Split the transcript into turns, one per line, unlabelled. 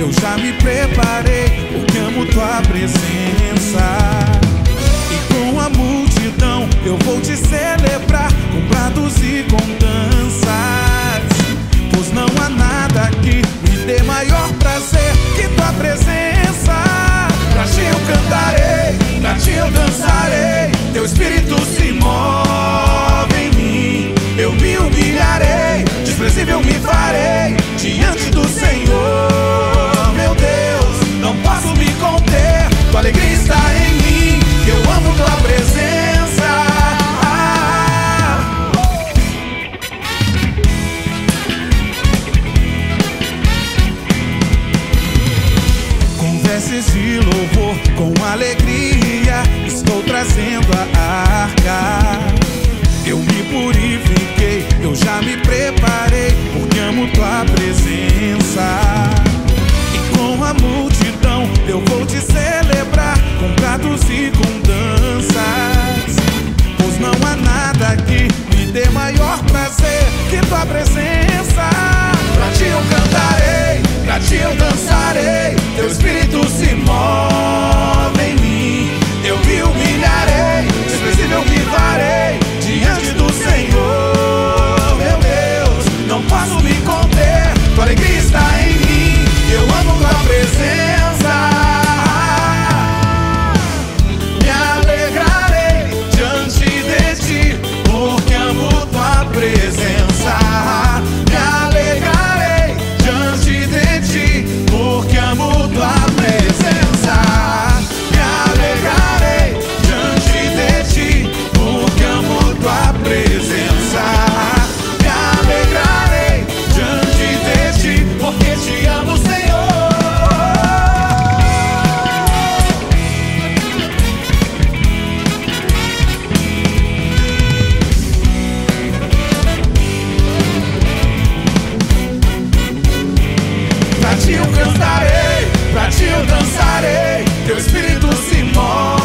eu já me preparei, porque amo tua presença. E com a multidão eu vou te celebrar, com pratos e com danças, pois não há nada que me dê maior prazer que tua presença. Pra ti eu cantarei, pra ti eu dançarei, teu espírito se move em mim. Eu me humilharei, desprezível me farei diante do Senhor. Meu Deus, não posso me conter, tua alegria está em mim, eu amo tua presença. Com vestes de louvor, com alegria, estou trazendo a arca. Eu me purifiquei, eu já me preparei, porque amo tua presença. E com a multidão eu vou te celebrar, com pratos e com danças, pois não há nada que me dê maior prazer que tua presença. Pra ti eu cantarei, pra ti eu dançarei, teu espírito se move em mim. Eu me humilharei, desprezível me farei diante do Senhor. Meu Deus, não posso me conter, tua alegria está em mim, eu amo tua presença. Me alegrarei diante de ti, porque amo tua presença. Me alegrarei diante de ti, porque amo tua presença. Me alegrarei diante de ti, porque amo tua presença. Me alegrarei diante de ti, porque te amo, Senhor. Pra ti eu cantarei, pra ti eu dançarei, teu espírito se move